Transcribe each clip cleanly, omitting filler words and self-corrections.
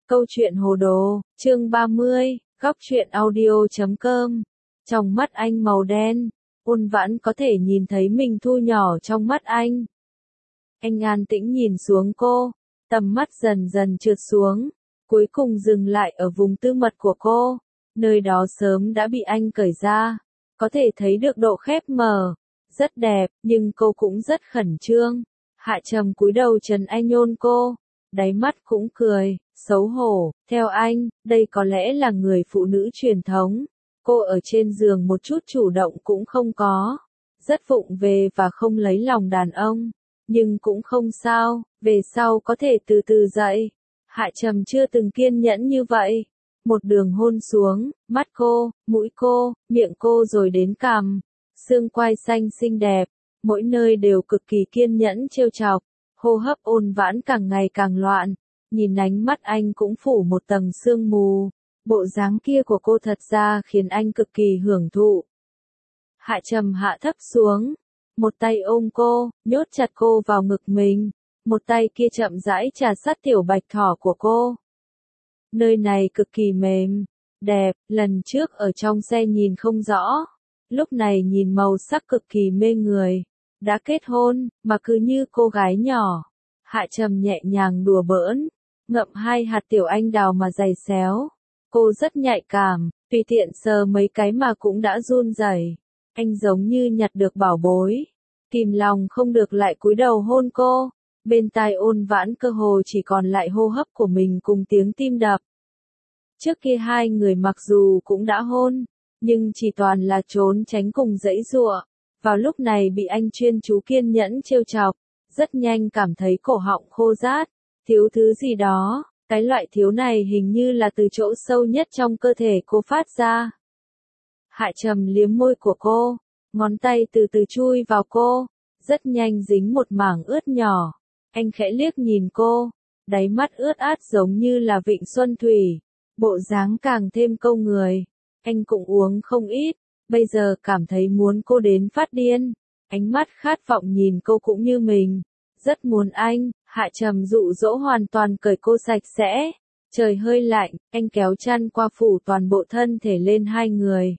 Câu chuyện hồ đồ, chương 30, góc truyện audio.com. Trong mắt anh màu đen, Ôn Vãn có thể nhìn thấy mình thu nhỏ trong mắt anh. Anh an tĩnh nhìn xuống cô, tầm mắt dần dần trượt xuống, cuối cùng dừng lại ở vùng tư mật của cô, nơi đó sớm đã bị anh cởi ra, có thể thấy được độ khép mở, rất đẹp, nhưng cô cũng rất khẩn trương. Hạ Trầm cúi đầu trấn an hôn cô, đáy mắt cũng cười, xấu hổ, theo anh, đây có lẽ là người phụ nữ truyền thống. Cô ở trên giường một chút chủ động cũng không có, rất vụng về và không lấy lòng đàn ông, nhưng cũng không sao, về sau có thể từ từ dậy. Hạ Trầm chưa từng kiên nhẫn như vậy, một đường hôn xuống, mắt cô, mũi cô, miệng cô rồi đến cằm, xương quai xanh xinh đẹp, mỗi nơi đều cực kỳ kiên nhẫn trêu chọc, hô hấp Ôn Vãn càng ngày càng loạn, nhìn ánh mắt anh cũng phủ một tầng sương mù. Bộ dáng kia của cô thật ra khiến anh cực kỳ hưởng thụ. Hạ Trầm hạ thấp xuống, một tay ôm cô, nhốt chặt cô vào ngực mình, một tay kia chậm rãi trà sát tiểu bạch thỏ của cô. Nơi này cực kỳ mềm, đẹp, lần trước ở trong xe nhìn không rõ, lúc này nhìn màu sắc cực kỳ mê người. Đã kết hôn, mà cứ như cô gái nhỏ. Hạ Trầm nhẹ nhàng đùa bỡn, ngậm hai hạt tiểu anh đào mà giày xéo. Cô rất nhạy cảm, tùy tiện sờ mấy cái mà cũng đã run rẩy. Anh giống như nhặt được bảo bối, kìm lòng không được lại cúi đầu hôn cô. Bên tai Ôn Vãn cơ hồ chỉ còn lại hô hấp của mình cùng tiếng tim đập. Trước kia hai người mặc dù cũng đã hôn, nhưng chỉ toàn là trốn tránh cùng giãy giụa. Vào lúc này bị anh chuyên chú kiên nhẫn trêu chọc, rất nhanh cảm thấy cổ họng khô rát, thiếu thứ gì đó. Cái loại thiếu này hình như là từ chỗ sâu nhất trong cơ thể cô phát ra. Hạ Trầm liếm môi của cô, ngón tay từ từ chui vào cô, rất nhanh dính một mảng ướt nhỏ. Anh khẽ liếc nhìn cô, đáy mắt ướt át giống như là vịnh xuân thủy, bộ dáng càng thêm câu người. Anh cũng uống không ít, bây giờ cảm thấy muốn cô đến phát điên, ánh mắt khát vọng nhìn cô cũng như mình. Rất muốn anh. Hạ Trầm dụ dỗ hoàn toàn cởi cô sạch sẽ. Trời hơi lạnh, anh kéo chăn qua phủ toàn bộ thân thể lên hai người.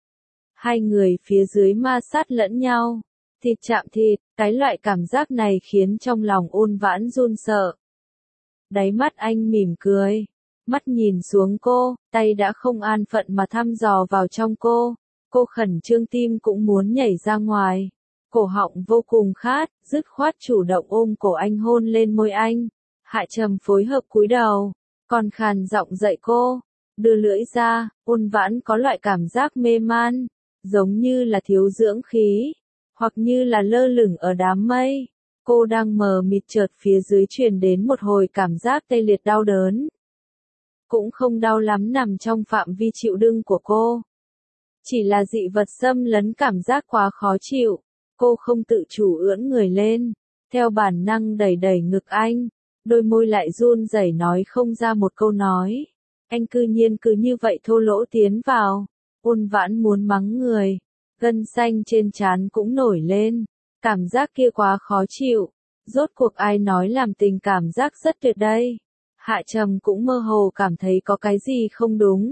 Hai người phía dưới ma sát lẫn nhau, thịt chạm thịt, cái loại cảm giác này khiến trong lòng Ôn Vãn run sợ. Đáy mắt anh mỉm cười, mắt nhìn xuống cô, tay đã không an phận mà thăm dò vào trong cô. Cô khẩn trương tim cũng muốn nhảy ra ngoài. Cổ họng vô cùng khát, dứt khoát chủ động ôm cổ anh hôn lên môi anh. Hạ Trầm phối hợp cúi đầu, còn khàn giọng dạy cô, đưa lưỡi ra. Ôn Vãn có loại cảm giác mê man, giống như là thiếu dưỡng khí, hoặc như là lơ lửng ở đám mây. Cô đang mờ mịt chợt phía dưới truyền đến một hồi cảm giác tê liệt đau đớn. Cũng không đau lắm, nằm trong phạm vi chịu đựng của cô. Chỉ là dị vật xâm lấn, cảm giác quá khó chịu. Cô không tự chủ ưỡn người lên, theo bản năng đẩy đẩy ngực anh, đôi môi lại run rẩy nói không ra một câu nói. Anh cư nhiên cứ như vậy thô lỗ tiến vào. Ôn Vãn muốn mắng người, gân xanh trên trán cũng nổi lên, cảm giác kia quá khó chịu. Rốt cuộc ai nói làm tình cảm giác rất tuyệt đây? Hạ Trầm cũng mơ hồ cảm thấy có cái gì không đúng.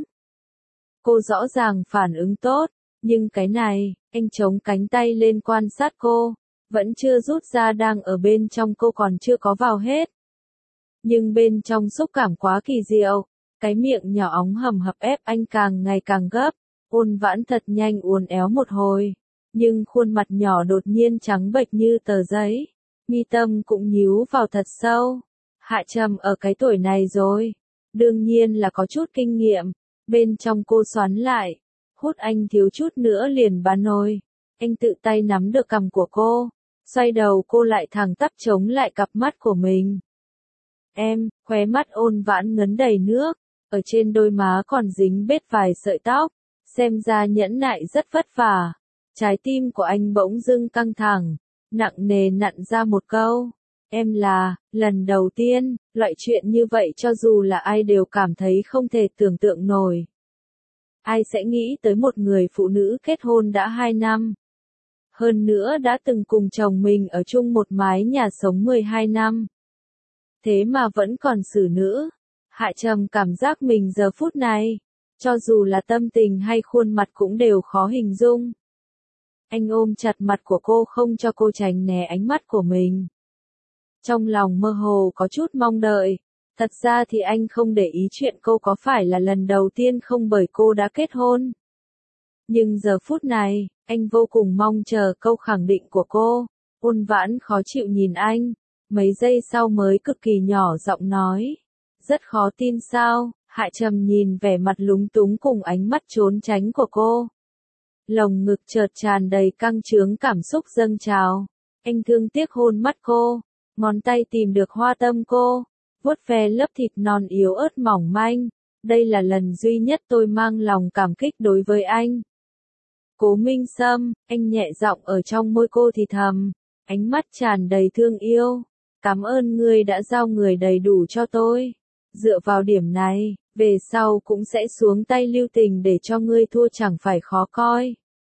Cô rõ ràng phản ứng tốt, nhưng cái này, anh chống cánh tay lên quan sát cô, vẫn chưa rút ra, đang ở bên trong cô còn chưa có vào hết. Nhưng bên trong xúc cảm quá kỳ diệu, cái miệng nhỏ óng hầm hập ép anh càng ngày càng gấp. Ôn Vãn thật nhanh uốn éo một hồi, nhưng khuôn mặt nhỏ đột nhiên trắng bệch như tờ giấy, mi tâm cũng nhíu vào thật sâu. Hạ Trầm ở cái tuổi này rồi, đương nhiên là có chút kinh nghiệm. Bên trong cô xoắn lại, hút anh thiếu chút nữa liền bắn nồi. Anh tự tay nắm được cằm của cô, xoay đầu cô lại thẳng tắp chống lại cặp mắt của mình. Em, khóe mắt Ôn Vãn ngấn đầy nước, ở trên đôi má còn dính bết vài sợi tóc, xem ra nhẫn nại rất vất vả. Trái tim của anh bỗng dưng căng thẳng, nặng nề nặn ra một câu. Em là, lần đầu tiên, loại chuyện như vậy cho dù là ai đều cảm thấy không thể tưởng tượng nổi. Ai sẽ nghĩ tới một người phụ nữ kết hôn đã 2 năm. Hơn nữa đã từng cùng chồng mình ở chung một mái nhà sống 12 năm. Thế mà vẫn còn xử nữ. Hạ Trầm cảm giác mình giờ phút này, cho dù là tâm tình hay khuôn mặt cũng đều khó hình dung. Anh ôm chặt mặt của cô không cho cô tránh né ánh mắt của mình. Trong lòng mơ hồ có chút mong đợi. Thật ra thì anh không để ý chuyện cô có phải là lần đầu tiên không bởi cô đã kết hôn. Nhưng giờ phút này, anh vô cùng mong chờ câu khẳng định của cô. Ôn Vãn khó chịu nhìn anh. Mấy giây sau mới cực kỳ nhỏ giọng nói. Rất khó tin sao? Hạ Trầm nhìn vẻ mặt lúng túng cùng ánh mắt trốn tránh của cô. Lồng ngực chợt tràn đầy căng trướng cảm xúc dâng trào. Anh thương tiếc hôn mắt cô. Ngón tay tìm được hoa tâm cô. Vuốt ve lớp thịt non yếu ớt mỏng manh. Đây là lần duy nhất tôi mang lòng cảm kích đối với anh. Cố Minh Sâm, anh nhẹ giọng ở trong môi cô thì thầm. Ánh mắt tràn đầy thương yêu. Cảm ơn ngươi đã giao người đầy đủ cho tôi. Dựa vào điểm này, về sau cũng sẽ xuống tay lưu tình để cho ngươi thua chẳng phải khó coi.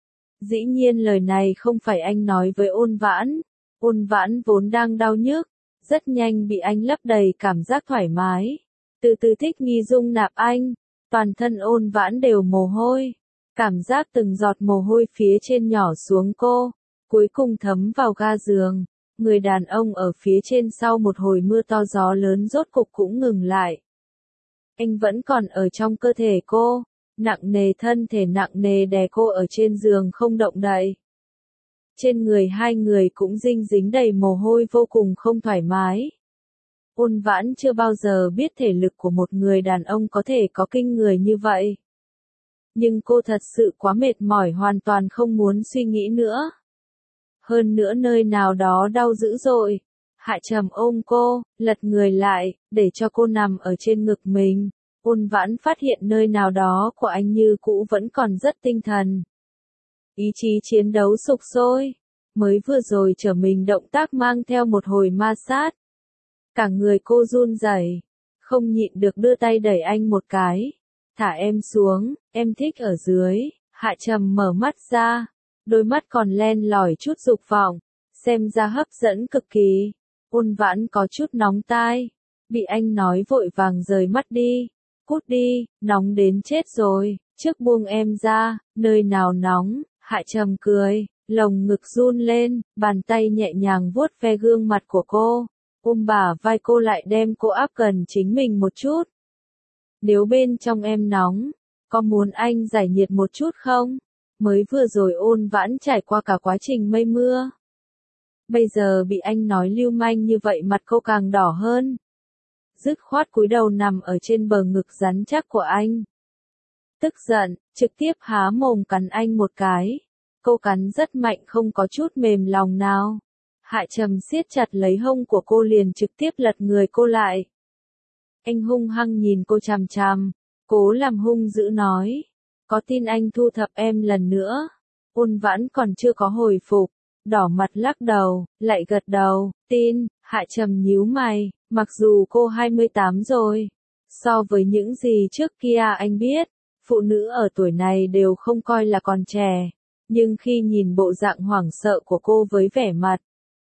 Dĩ nhiên lời này không phải anh nói với Ôn Vãn. Ôn Vãn vốn đang đau nhức, rất nhanh bị anh lấp đầy cảm giác thoải mái. Từ từ thích nghi dung nạp anh, toàn thân Ôn Vãn đều mồ hôi. Cảm giác từng giọt mồ hôi phía trên nhỏ xuống cô, cuối cùng thấm vào ga giường. Người đàn ông ở phía trên sau một hồi mưa to gió lớn rốt cục cũng ngừng lại. Anh vẫn còn ở trong cơ thể cô, nặng nề thân thể nặng nề đè cô ở trên giường không động đậy. Trên người hai người cũng dinh dính đầy mồ hôi vô cùng không thoải mái. Ôn Vãn chưa bao giờ biết thể lực của một người đàn ông có thể có kinh người như vậy. Nhưng cô thật sự quá mệt mỏi hoàn toàn không muốn suy nghĩ nữa. Hơn nữa nơi nào đó đau dữ dội. Hạ Trầm ôm cô, lật người lại, để cho cô nằm ở trên ngực mình. Ôn Vãn phát hiện nơi nào đó của anh như cũ vẫn còn rất tinh thần. Ý chí chiến đấu sục sôi. Mới vừa rồi trở mình động tác mang theo một hồi ma sát. Cả người cô run rẩy, không nhịn được đưa tay đẩy anh một cái. Thả em xuống, em thích ở dưới. Hạ Trầm mở mắt ra. Đôi mắt còn len lỏi chút dục vọng, xem ra hấp dẫn cực kỳ. Ôn Vãn có chút nóng tai, bị anh nói vội vàng rời mắt đi. Cút đi, nóng đến chết rồi, trước buông em ra, nơi nào nóng. Hạ Trầm cười, lồng ngực run lên, bàn tay nhẹ nhàng vuốt ve gương mặt của cô, ôm bả vai cô lại đem cô áp gần chính mình một chút. Nếu bên trong em nóng, có muốn anh giải nhiệt một chút không? Mới vừa rồi Ôn Vãn trải qua cả quá trình mây mưa. Bây giờ bị anh nói lưu manh như vậy mặt cô càng đỏ hơn. Dứt khoát cúi đầu nằm ở trên bờ ngực rắn chắc của anh. Tức giận, trực tiếp há mồm cắn anh một cái. Cô cắn rất mạnh không có chút mềm lòng nào. Hạ Trầm siết chặt lấy hông của cô liền trực tiếp lật người cô lại. Anh hung hăng nhìn cô chằm chằm, cố làm hung dữ nói. Có tin anh thu thập em lần nữa? Ôn Vãn còn chưa có hồi phục, đỏ mặt lắc đầu, lại gật đầu, tin. Hạ Trầm nhíu mày, mặc dù cô 28 rồi. So với những gì trước kia anh biết, phụ nữ ở tuổi này đều không coi là còn trẻ. Nhưng khi nhìn bộ dạng hoảng sợ của cô với vẻ mặt,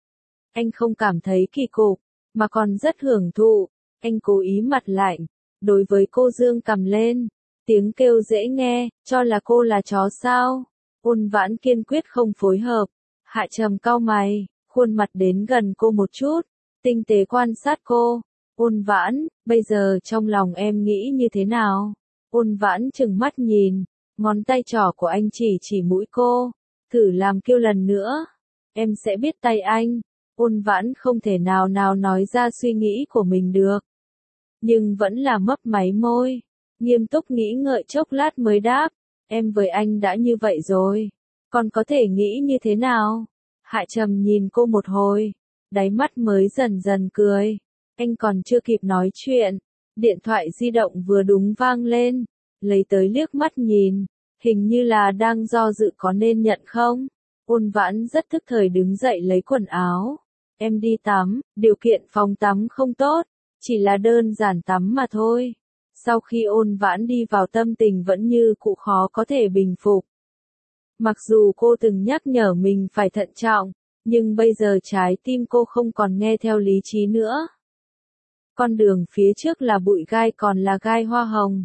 anh không cảm thấy kỳ cục, mà còn rất hưởng thụ. Anh cố ý mặt lạnh, đối với cô dương cằm lên. Tiếng kêu dễ nghe, cho là cô là chó sao? Ôn Vãn kiên quyết không phối hợp. Hạ Trầm cau mày, khuôn mặt đến gần cô một chút, tinh tế quan sát cô. Ôn Vãn, bây giờ trong lòng em nghĩ như thế nào? Ôn Vãn trừng mắt nhìn, ngón tay trỏ của anh chỉ mũi cô. Thử làm kêu lần nữa, em sẽ biết tay anh. Ôn Vãn không thể nào nói ra suy nghĩ của mình được. Nhưng vẫn là mấp máy môi. Nghiêm túc nghĩ ngợi chốc lát mới đáp, em với anh đã như vậy rồi, còn có thể nghĩ như thế nào? Hạ Trầm nhìn cô một hồi, đáy mắt mới dần dần cười, anh còn chưa kịp nói chuyện, điện thoại di động vừa đúng vang lên, lấy tới liếc mắt nhìn, hình như là đang do dự có nên nhận không? Ôn Vãn rất thức thời đứng dậy lấy quần áo, em đi tắm, điều kiện phòng tắm không tốt, chỉ là đơn giản tắm mà thôi. Sau khi Ôn Vãn đi vào tâm tình vẫn như cũ khó có thể bình phục. Mặc dù cô từng nhắc nhở mình phải thận trọng, nhưng bây giờ trái tim cô không còn nghe theo lý trí nữa. Con đường phía trước là bụi gai còn là gai hoa hồng.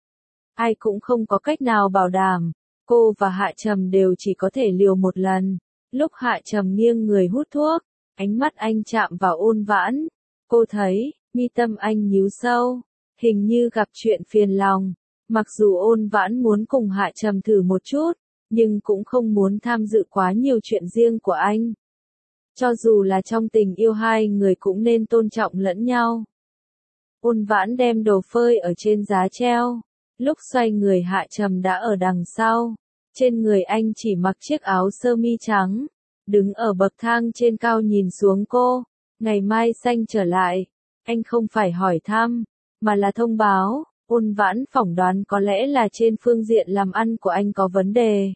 Ai cũng không có cách nào bảo đảm, cô và Hạ Trầm đều chỉ có thể liều một lần. Lúc Hạ Trầm nghiêng người hút thuốc, ánh mắt anh chạm vào Ôn Vãn. Cô thấy, mi tâm anh nhíu sâu, hình như gặp chuyện phiền lòng. Mặc dù Ôn Vãn muốn cùng Hạ Trầm thử một chút, nhưng cũng không muốn tham dự quá nhiều chuyện riêng của anh. Cho dù là trong tình yêu hai người cũng nên tôn trọng lẫn nhau. Ôn Vãn đem đồ phơi ở trên giá treo. Lúc xoay người Hạ Trầm đã ở đằng sau. Trên người anh chỉ mặc chiếc áo sơ mi trắng. Đứng ở bậc thang trên cao nhìn xuống cô. Ngày mai Xanh trở lại. Anh không phải hỏi thăm, mà là thông báo. Ôn Vãn phỏng đoán có lẽ là trên phương diện làm ăn của anh có vấn đề.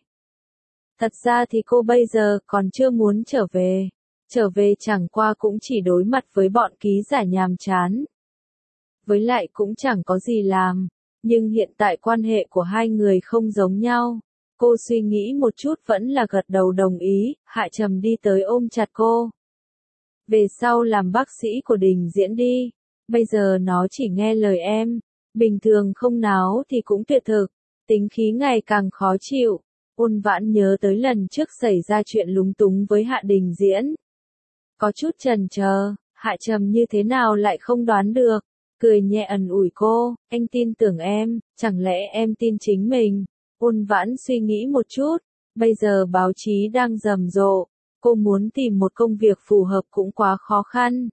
Thật ra thì cô bây giờ còn chưa muốn trở về. Trở về chẳng qua cũng chỉ đối mặt với bọn ký giả nhàm chán. Với lại cũng chẳng có gì làm. Nhưng hiện tại quan hệ của hai người không giống nhau. Cô suy nghĩ một chút vẫn là gật đầu đồng ý. Hạ Trầm đi tới ôm chặt cô. Về sau làm bác sĩ của Đình Diễn đi. Bây giờ nó chỉ nghe lời em. Bình thường không náo thì cũng tuyệt thực. Tính khí ngày càng khó chịu. Ôn Vãn nhớ tới lần trước xảy ra chuyện lúng túng với Hạ Đình Diễn. Có chút chần chờ, Hạ Trầm như thế nào lại không đoán được. Cười nhẹ ẩn ủi cô, anh tin tưởng em, chẳng lẽ em tin chính mình. Ôn Vãn suy nghĩ một chút, bây giờ báo chí đang rầm rộ, cô muốn tìm một công việc phù hợp cũng quá khó khăn.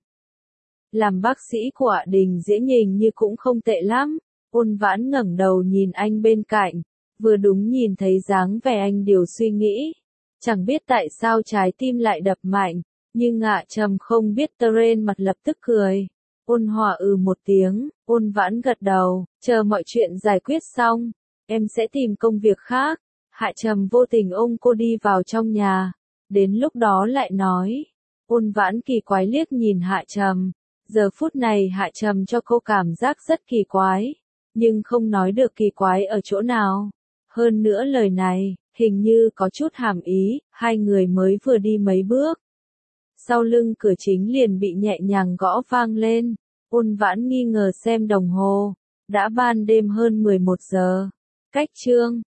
Làm bác sĩ của Hạ Đình Diễn nhìn như cũng không tệ lắm. Ôn Vãn ngẩng đầu nhìn anh bên cạnh, vừa đúng nhìn thấy dáng vẻ anh điều suy nghĩ. Chẳng biết tại sao trái tim lại đập mạnh, nhưng Hạ Trầm không biết Teren mặt lập tức cười. Ôn Hòa một tiếng, Ôn Vãn gật đầu, chờ mọi chuyện giải quyết xong, em sẽ tìm công việc khác. Hạ Trầm vô tình ôm cô đi vào trong nhà, đến lúc đó lại nói. Ôn Vãn kỳ quái liếc nhìn Hạ Trầm, giờ phút này Hạ Trầm cho cô cảm giác rất kỳ quái, nhưng không nói được kỳ quái ở chỗ nào. Hơn nữa lời này, hình như có chút hàm ý, hai người mới vừa đi mấy bước. Sau lưng cửa chính liền bị nhẹ nhàng gõ vang lên. Ôn Vãn nghi ngờ xem đồng hồ. Đã ban đêm hơn 11 giờ. Cách chương